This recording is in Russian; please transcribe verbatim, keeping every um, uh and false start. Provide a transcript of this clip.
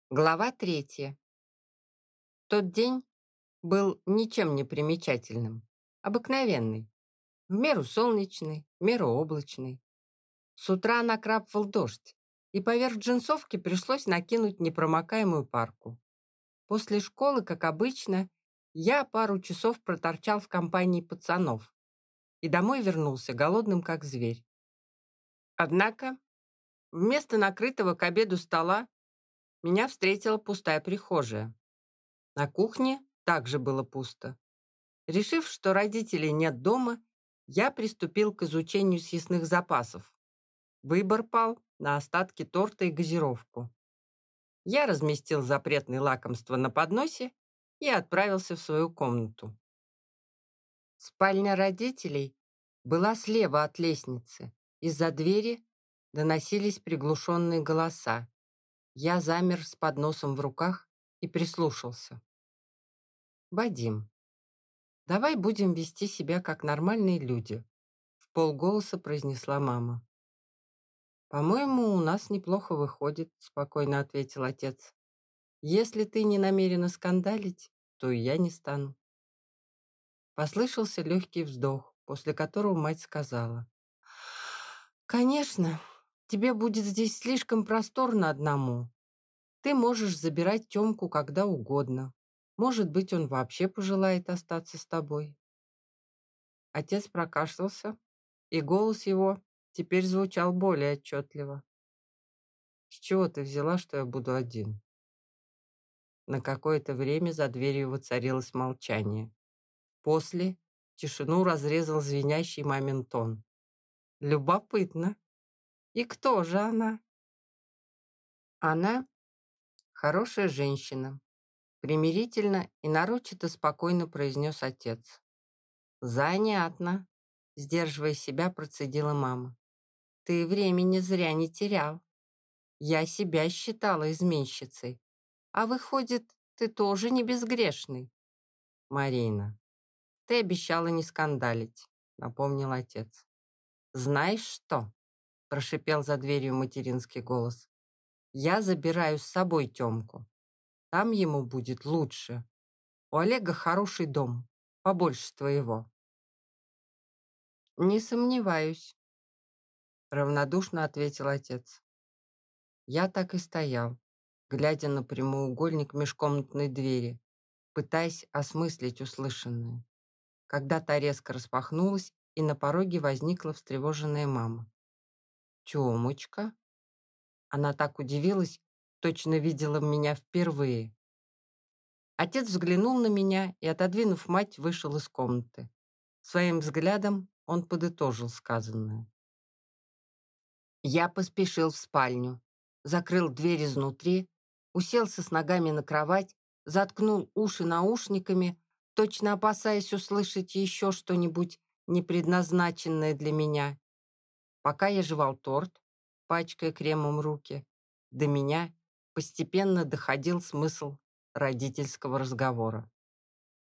Глава третья. Тот день был ничем не примечательным. Обыкновенный. В меру солнечный, в меру облачный. С утра накрапывал дождь, и поверх джинсовки пришлось накинуть непромокаемую парку. После школы, как обычно, я пару часов проторчал в компании пацанов и домой вернулся голодным, как зверь. Однако вместо накрытого к обеду стола меня встретила пустая прихожая. На кухне также было пусто. Решив, что родителей нет дома, я приступил к изучению съестных запасов. Выбор пал на остатки торта и газировку. Я разместил запретные лакомства на подносе и отправился в свою комнату. Спальня родителей была слева от лестницы. Из-за двери доносились приглушенные голоса. Я замер с подносом в руках и прислушался. «Вадим, давай будем вести себя как нормальные люди», — в полголоса произнесла мама. «По-моему, у нас неплохо выходит», — спокойно ответил отец. «Если ты не намерена скандалить, то и я не стану». Послышался легкий вздох, после которого мать сказала: «Конечно, тебе будет здесь слишком просторно одному. Ты можешь забирать Тёмку когда угодно. Может быть, он вообще пожелает остаться с тобой». Отец прокашлялся, и голос его теперь звучал более отчетливо. «С чего ты взяла, что я буду один?» На какое-то время за дверью воцарилось молчание. После тишину разрезал звенящий мамин тон. «Любопытно. И кто же она?» «Она хорошая женщина», — примирительно и нарочито спокойно произнес отец. «Занятно», — сдерживая себя, процедила мама. «Ты времени зря не терял. Я себя считала изменщицей. А выходит, ты тоже не безгрешный». «Марина, ты обещала не скандалить», — напомнил отец. «Знаешь что?» — прошипел за дверью материнский голос. «Я забираю с собой Тёмку. Там ему будет лучше. У Олега хороший дом, побольше твоего». «Не сомневаюсь», — равнодушно ответил отец. Я так и стоял, глядя на прямоугольник межкомнатной двери, пытаясь осмыслить услышанное. Когда та резко распахнулась, и на пороге возникла встревоженная мама. «Тёмочка?» Она так удивилась, точно видела меня впервые. Отец взглянул на меня и, отодвинув мать, вышел из комнаты. Своим взглядом он подытожил сказанное. Я поспешил в спальню, закрыл дверь изнутри, уселся с ногами на кровать, заткнул уши наушниками, точно опасаясь услышать еще что-нибудь непредназначенное для меня. Пока я жевал торт, пачкая кремом руки, до меня постепенно доходил смысл родительского разговора.